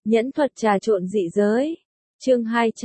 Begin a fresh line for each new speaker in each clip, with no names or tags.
Nhẫn thuật trà trộn dị giới. Chương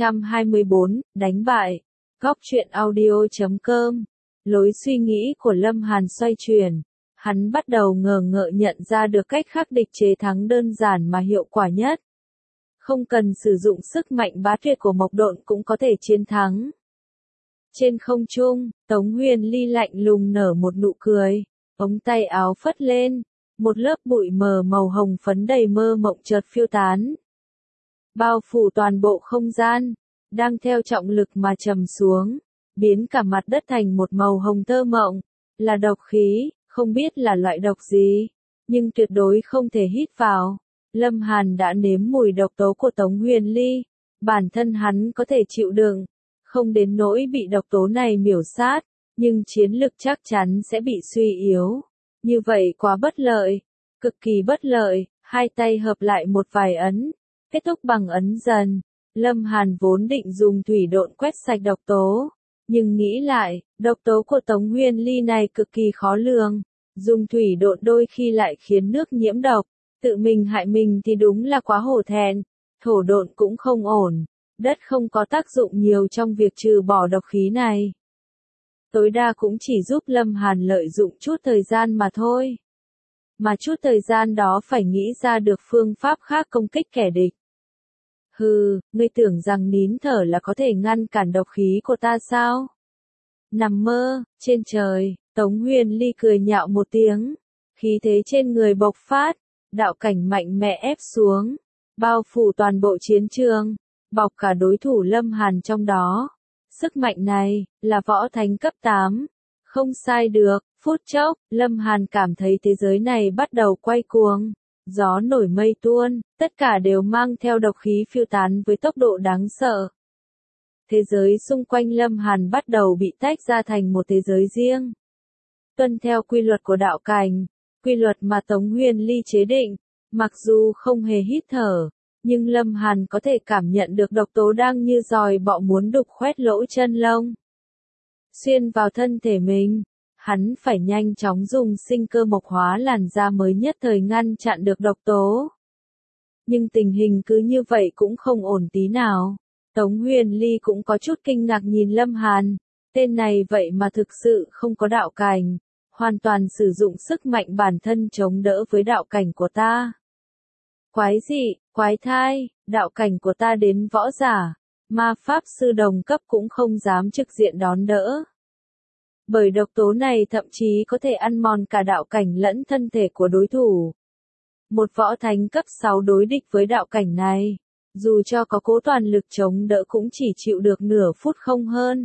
224, đánh bại. Góc truyện audio.com. Lối suy nghĩ của Lâm Hàn xoay chuyển. Hắn bắt đầu ngờ ngợ nhận ra được cách khắc địch chế thắng đơn giản mà hiệu quả nhất. Không cần sử dụng sức mạnh bá tuyệt của Mộc Độn cũng có thể chiến thắng. Trên không trung, Tống Huyền Ly lạnh lùng nở một nụ cười. Ống tay áo phất lên. Một lớp bụi mờ màu hồng phấn đầy mơ mộng chợt phiêu tán. Bao phủ toàn bộ không gian, đang theo trọng lực mà trầm xuống, biến cả mặt đất thành một màu hồng thơ mộng, là độc khí, không biết là loại độc gì, nhưng tuyệt đối không thể hít vào. Lâm Hàn đã nếm mùi độc tố của Tống Huyền Ly, bản thân hắn có thể chịu đựng, không đến nỗi bị độc tố này miểu sát, nhưng chiến lực chắc chắn sẽ bị suy yếu. Như vậy quá bất lợi, cực kỳ bất lợi, hai tay hợp lại một vài ấn, kết thúc bằng ấn dần. Lâm Hàn vốn định dùng thủy độn quét sạch độc tố, nhưng nghĩ lại, độc tố của Tống Huyền Ly này cực kỳ khó lường, dùng thủy độn đôi khi lại khiến nước nhiễm độc, tự mình hại mình thì đúng là quá hổ thẹn. Thổ độn cũng không ổn, đất không có tác dụng nhiều trong việc trừ bỏ độc khí này. Tối đa cũng chỉ giúp Lâm Hàn lợi dụng chút thời gian mà thôi. Mà chút thời gian đó phải nghĩ ra được phương pháp khác công kích kẻ địch. Hừ, ngươi tưởng rằng nín thở là có thể ngăn cản độc khí của ta sao? Nằm mơ, trên trời, Tống Huyền Ly cười nhạo một tiếng. Khí thế trên người bộc phát, đạo cảnh mạnh mẽ ép xuống, bao phủ toàn bộ chiến trường, bọc cả đối thủ Lâm Hàn trong đó. Sức mạnh này, là võ thánh cấp 8. Không sai được, phút chốc, Lâm Hàn cảm thấy thế giới này bắt đầu quay cuồng. Gió nổi mây tuôn, tất cả đều mang theo độc khí phiêu tán với tốc độ đáng sợ. Thế giới xung quanh Lâm Hàn bắt đầu bị tách ra thành một thế giới riêng. Tuân theo quy luật của đạo cảnh, quy luật mà Tống Huyền Ly chế định, mặc dù không hề hít thở, nhưng Lâm Hàn có thể cảm nhận được độc tố đang như giòi bọ muốn đục khoét lỗ chân lông. Xuyên vào thân thể mình, hắn phải nhanh chóng dùng sinh cơ mộc hóa làn da mới nhất thời ngăn chặn được độc tố. Nhưng tình hình cứ như vậy cũng không ổn tí nào. Tống Huyền Ly cũng có chút kinh ngạc nhìn Lâm Hàn, tên này vậy mà thực sự không có đạo cảnh, hoàn toàn sử dụng sức mạnh bản thân chống đỡ với đạo cảnh của ta. Quái dị, quái thai, đạo cảnh của ta đến võ giả, ma pháp sư đồng cấp cũng không dám trực diện đón đỡ. Bởi độc tố này thậm chí có thể ăn mòn cả đạo cảnh lẫn thân thể của đối thủ. Một võ thánh cấp 6 đối địch với đạo cảnh này, dù cho có cố toàn lực chống đỡ cũng chỉ chịu được nửa phút không hơn.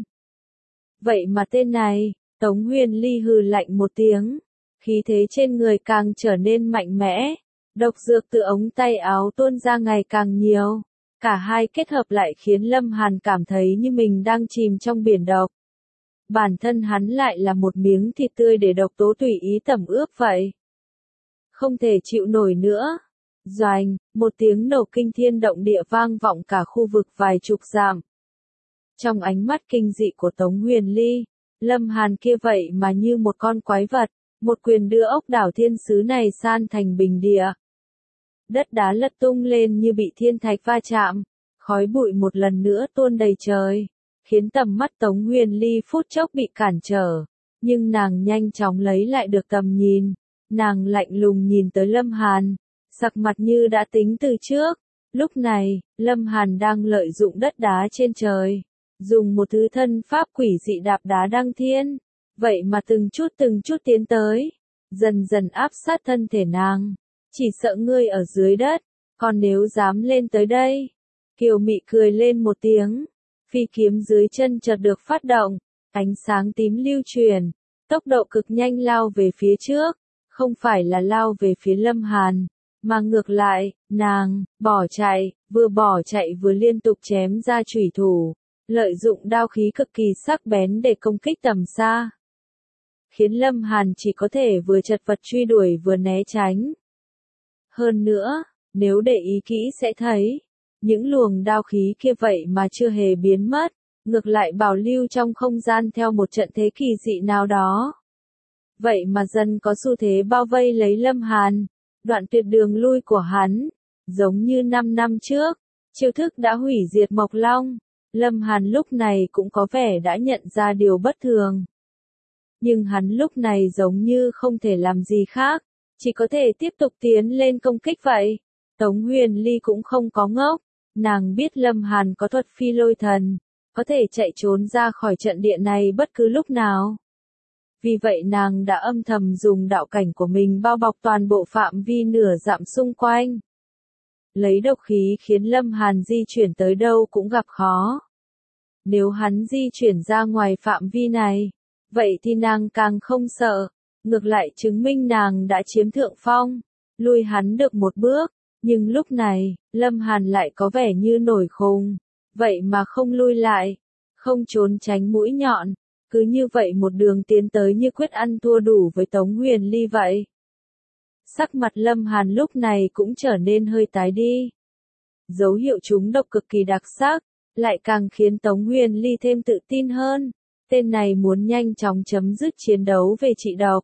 Vậy mà tên này, Tống Huyền Ly hừ lạnh một tiếng, khí thế trên người càng trở nên mạnh mẽ, độc dược từ ống tay áo tuôn ra ngày càng nhiều. Cả hai kết hợp lại khiến Lâm Hàn cảm thấy như mình đang chìm trong biển độc. Bản thân hắn lại là một miếng thịt tươi để độc tố tùy ý tẩm ướp vậy. Không thể chịu nổi nữa. Doành, một tiếng nổ kinh thiên động địa vang vọng cả khu vực vài chục dặm. Trong ánh mắt kinh dị của Tống Huyền Ly, Lâm Hàn kia vậy mà như một con quái vật, một quyền đưa ốc đảo thiên sứ này san thành bình địa. Đất đá lật tung lên như bị thiên thạch va chạm, khói bụi một lần nữa tuôn đầy trời, khiến tầm mắt Tống Huyền Ly phút chốc bị cản trở, nhưng nàng nhanh chóng lấy lại được tầm nhìn, nàng lạnh lùng nhìn tới Lâm Hàn, sắc mặt như đã tính từ trước. Lúc này, Lâm Hàn đang lợi dụng đất đá trên trời, dùng một thứ thân pháp quỷ dị đạp đá đăng thiên, vậy mà từng chút tiến tới, dần dần áp sát thân thể nàng. Chỉ sợ ngươi ở dưới đất, còn nếu dám lên tới đây. Kiều Mị cười lên một tiếng, phi kiếm dưới chân chợt được phát động, ánh sáng tím lưu truyền, tốc độ cực nhanh lao về phía trước, không phải là lao về phía Lâm Hàn, mà ngược lại, nàng bỏ chạy vừa liên tục chém ra chủy thủ, lợi dụng đao khí cực kỳ sắc bén để công kích tầm xa, khiến Lâm Hàn chỉ có thể vừa chật vật truy đuổi vừa né tránh. Hơn nữa, nếu để ý kỹ sẽ thấy, những luồng đao khí kia vậy mà chưa hề biến mất, ngược lại bảo lưu trong không gian theo một trận thế kỳ dị nào đó. Vậy mà dần có xu thế bao vây lấy Lâm Hàn, đoạn tuyệt đường lui của hắn. Giống như 5 năm trước, chiêu thức đã hủy diệt Mộc Long, Lâm Hàn lúc này cũng có vẻ đã nhận ra điều bất thường. Nhưng hắn lúc này giống như không thể làm gì khác, chỉ có thể tiếp tục tiến lên công kích vậy. Tống Huyền Ly cũng không có ngốc, nàng biết Lâm Hàn có thuật phi lôi thần, có thể chạy trốn ra khỏi trận địa này bất cứ lúc nào. Vì vậy nàng đã âm thầm dùng đạo cảnh của mình bao bọc toàn bộ phạm vi nửa dặm xung quanh. Lấy độc khí khiến Lâm Hàn di chuyển tới đâu cũng gặp khó. Nếu hắn di chuyển ra ngoài phạm vi này, vậy thì nàng càng không sợ, ngược lại chứng minh nàng đã chiếm thượng phong, lui hắn được một bước. Nhưng lúc này, Lâm Hàn lại có vẻ như nổi khùng, vậy mà không lui lại, không trốn tránh mũi nhọn, cứ như vậy một đường tiến tới như quyết ăn thua đủ với Tống Huyền Ly vậy. Sắc mặt Lâm Hàn lúc này cũng trở nên hơi tái đi. Dấu hiệu trúng độc cực kỳ đặc sắc, lại càng khiến Tống Huyền Ly thêm tự tin hơn. Tên này muốn nhanh chóng chấm dứt chiến đấu về trị độc.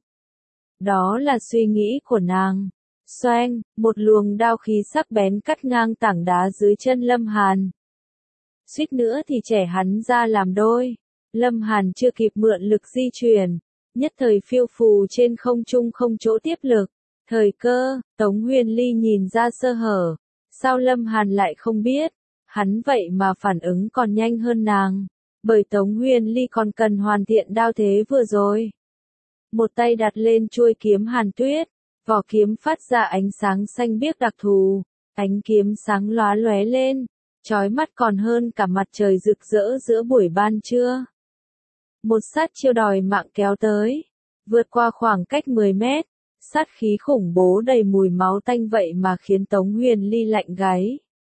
Đó là suy nghĩ của nàng. Xoang, một luồng đao khí sắc bén cắt ngang tảng đá dưới chân Lâm Hàn. Suýt nữa thì chẻ hắn ra làm đôi. Lâm Hàn chưa kịp mượn lực di chuyển, nhất thời phiêu phù trên không trung không chỗ tiếp lực. Thời cơ, Tống Huyền Ly nhìn ra sơ hở. Sao Lâm Hàn lại không biết? Hắn vậy mà phản ứng còn nhanh hơn nàng. Bởi Tống Huyền Ly còn cần hoàn thiện đao thế vừa rồi. Một tay đặt lên chuôi kiếm Hàn Tuyết, vỏ kiếm phát ra ánh sáng xanh biếc đặc thù, ánh kiếm sáng lóa lóe lên, chói mắt còn hơn cả mặt trời rực rỡ giữa buổi ban trưa. Một sát chiêu đòi mạng kéo tới, vượt qua khoảng cách 10 mét, sát khí khủng bố đầy mùi máu tanh vậy mà khiến Tống Huyền Ly lạnh gáy.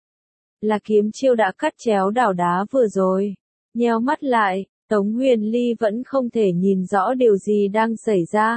Là kiếm chiêu đã cắt chéo đảo đá vừa rồi. Nheo mắt lại, Tống Huyền Ly vẫn không thể nhìn rõ điều gì đang xảy ra.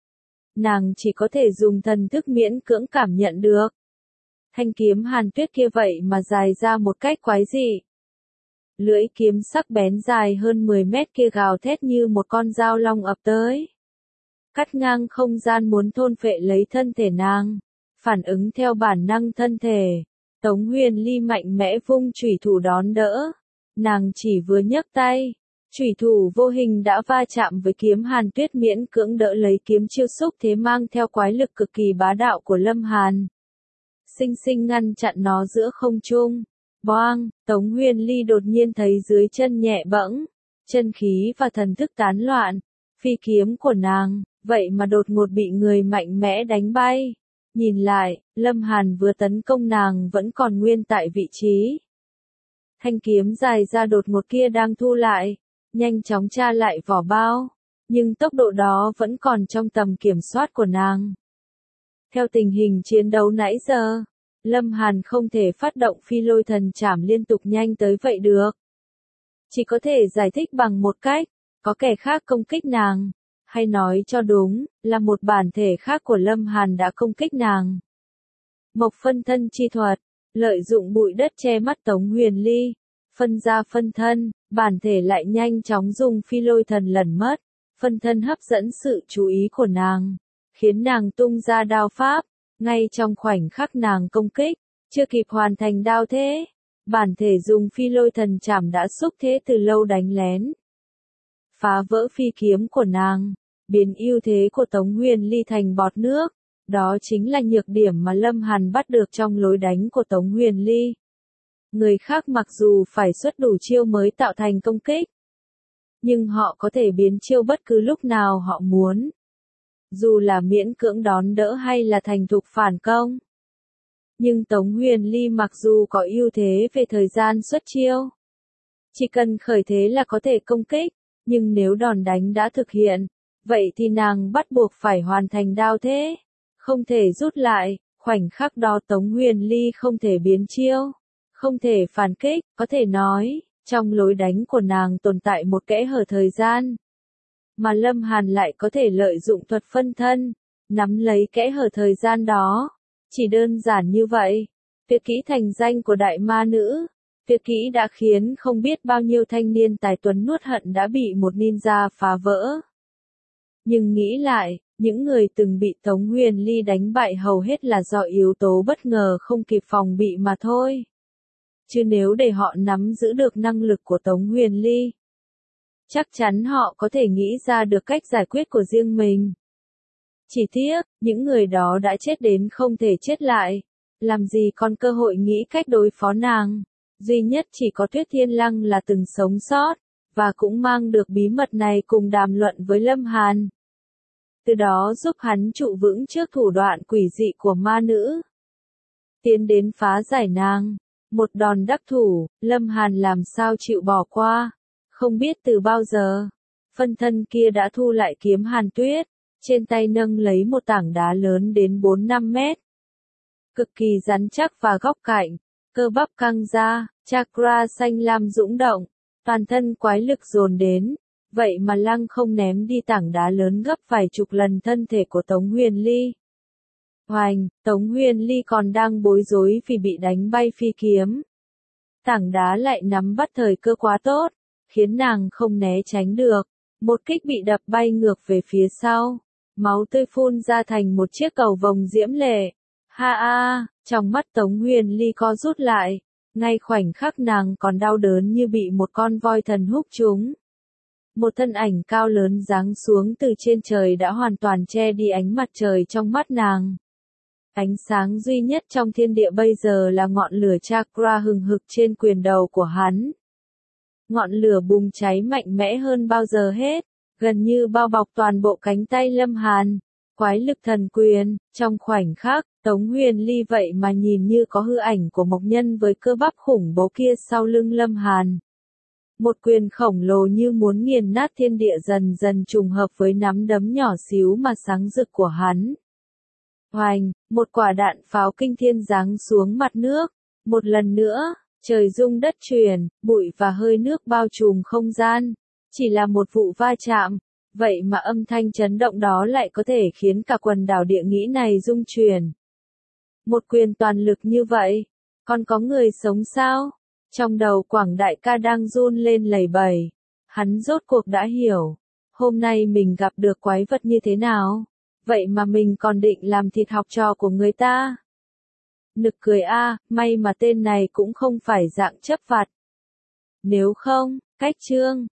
Nàng chỉ có thể dùng thần thức miễn cưỡng cảm nhận được. Thanh kiếm Hàn Tuyết kia vậy mà dài ra một cách quái dị. Lưỡi kiếm sắc bén dài hơn 10 mét kia gào thét như một con dao long ập tới. Cắt ngang không gian muốn thôn phệ lấy thân thể nàng. Phản ứng theo bản năng thân thể. Tống Huyền Ly mạnh mẽ vung chủy thủ đón đỡ. Nàng chỉ vừa nhấc tay. Chủy thủ vô hình đã va chạm với kiếm Hàn Tuyết miễn cưỡng đỡ lấy kiếm chiêu xúc thế mang theo quái lực cực kỳ bá đạo của Lâm Hàn. Sinh sinh ngăn chặn nó giữa không trung. Boang, Tống Huyền Ly đột nhiên thấy dưới chân nhẹ bẫng, chân khí và thần thức tán loạn. Phi kiếm của nàng, vậy mà đột ngột bị người mạnh mẽ đánh bay. Nhìn lại, Lâm Hàn vừa tấn công nàng vẫn còn nguyên tại vị trí. Thanh kiếm dài ra đột ngột kia đang thu lại, nhanh chóng tra lại vỏ bao, nhưng tốc độ đó vẫn còn trong tầm kiểm soát của nàng. Theo tình hình chiến đấu nãy giờ, Lâm Hàn không thể phát động phi lôi thần trảm liên tục nhanh tới vậy được. Chỉ có thể giải thích bằng một cách, có kẻ khác công kích nàng, hay nói cho đúng, là một bản thể khác của Lâm Hàn đã công kích nàng. Mộc phân thân chi thuật, lợi dụng bụi đất che mắt Tống Huyền Ly, phân ra phân thân, bản thể lại nhanh chóng dùng phi lôi thần lẩn mất, phân thân hấp dẫn sự chú ý của nàng, khiến nàng tung ra đao pháp, ngay trong khoảnh khắc nàng công kích, chưa kịp hoàn thành đao thế, bản thể dùng phi lôi thần trảm đã xúc thế từ lâu đánh lén. Phá vỡ phi kiếm của nàng, biến ưu thế của Tống Huyền Ly thành bọt nước, đó chính là nhược điểm mà Lâm Hàn bắt được trong lối đánh của Tống Huyền Ly. Người khác mặc dù phải xuất đủ chiêu mới tạo thành công kích, nhưng họ có thể biến chiêu bất cứ lúc nào họ muốn. Dù là miễn cưỡng đón đỡ hay là thành thục phản công. Nhưng Tống Huyền Ly mặc dù có ưu thế về thời gian xuất chiêu, chỉ cần khởi thế là có thể công kích, nhưng nếu đòn đánh đã thực hiện, vậy thì nàng bắt buộc phải hoàn thành đao thế, không thể rút lại, khoảnh khắc đó Tống Huyền Ly không thể biến chiêu, không thể phản kích, có thể nói, trong lối đánh của nàng tồn tại một kẽ hở thời gian. Mà Lâm Hàn lại có thể lợi dụng thuật phân thân, nắm lấy kẽ hở thời gian đó. Chỉ đơn giản như vậy, tuyệt kỹ thành danh của đại ma nữ, tuyệt kỹ đã khiến không biết bao nhiêu thanh niên tài tuấn nuốt hận đã bị một ninja phá vỡ. Nhưng nghĩ lại, Những người từng bị Tống Huyền Ly đánh bại hầu hết là do yếu tố bất ngờ không kịp phòng bị mà thôi. Chứ nếu để họ nắm giữ được năng lực của Tống Huyền Ly, chắc chắn họ có thể nghĩ ra được cách giải quyết của riêng mình. Chỉ tiếc, những người đó đã chết đến không thể chết lại. Làm gì còn cơ hội nghĩ cách đối phó nàng. Duy nhất chỉ có Tuyết Thiên Lăng là từng sống sót, và cũng mang được bí mật này cùng đàm luận với Lâm Hàn. Từ đó giúp hắn trụ vững trước thủ đoạn quỷ dị của ma nữ. Tiến đến phá giải nàng. Một đòn đắc thủ, Lâm Hàn làm sao chịu bỏ qua. Không biết từ bao giờ, phân thân kia đã thu lại kiếm Hàn Tuyết, trên tay nâng lấy một tảng đá lớn đến 4-5 mét. Cực kỳ rắn chắc và góc cạnh, cơ bắp căng ra, chakra xanh lam dũng động, toàn thân quái lực dồn đến, vậy mà Lăng không ném đi tảng đá lớn gấp vài chục lần thân thể của Tống Huyền Ly. Hoành, Tống Huyền Ly còn đang bối rối vì bị đánh bay phi kiếm. Tảng đá lại nắm bắt thời cơ quá tốt, khiến nàng không né tránh được. Một kích bị đập bay ngược về phía sau, máu tươi phun ra thành một chiếc cầu vồng diễm lệ. Ha a, trong mắt Tống Huyền Ly co rút lại, ngay khoảnh khắc nàng còn đau đớn như bị một con voi thần húc trúng. Một thân ảnh cao lớn giáng xuống từ trên trời đã hoàn toàn che đi ánh mặt trời trong mắt nàng. Ánh sáng duy nhất trong thiên địa bây giờ là ngọn lửa chakra hừng hực trên quyền đầu của hắn. Ngọn lửa bùng cháy mạnh mẽ hơn bao giờ hết, gần như bao bọc toàn bộ cánh tay Lâm Hàn. Quái lực thần quyền, trong khoảnh khắc, Tống Huyền Ly vậy mà nhìn như có hư ảnh của Mộc Nhân với cơ bắp khủng bố kia sau lưng Lâm Hàn. Một quyền khổng lồ như muốn nghiền nát thiên địa dần dần trùng hợp với nắm đấm nhỏ xíu mà sáng rực của hắn. Hoành, một quả đạn pháo kinh thiên giáng xuống mặt nước. Một lần nữa, trời rung đất chuyển, bụi và hơi nước bao trùm không gian. Chỉ là một vụ va chạm, vậy mà âm thanh chấn động đó lại có thể khiến cả quần đảo địa nghĩ này rung chuyển. Một quyền toàn lực như vậy, còn có người sống sao? Trong đầu Quảng đại ca đang run lên lẩy bẩy. Hắn rốt cuộc đã hiểu. Hôm nay mình gặp được quái vật như thế nào? Vậy mà mình còn định làm thịt học trò của người ta. Nực cười a, may mà tên này cũng không phải dạng chấp vặt. Nếu không, cách chương.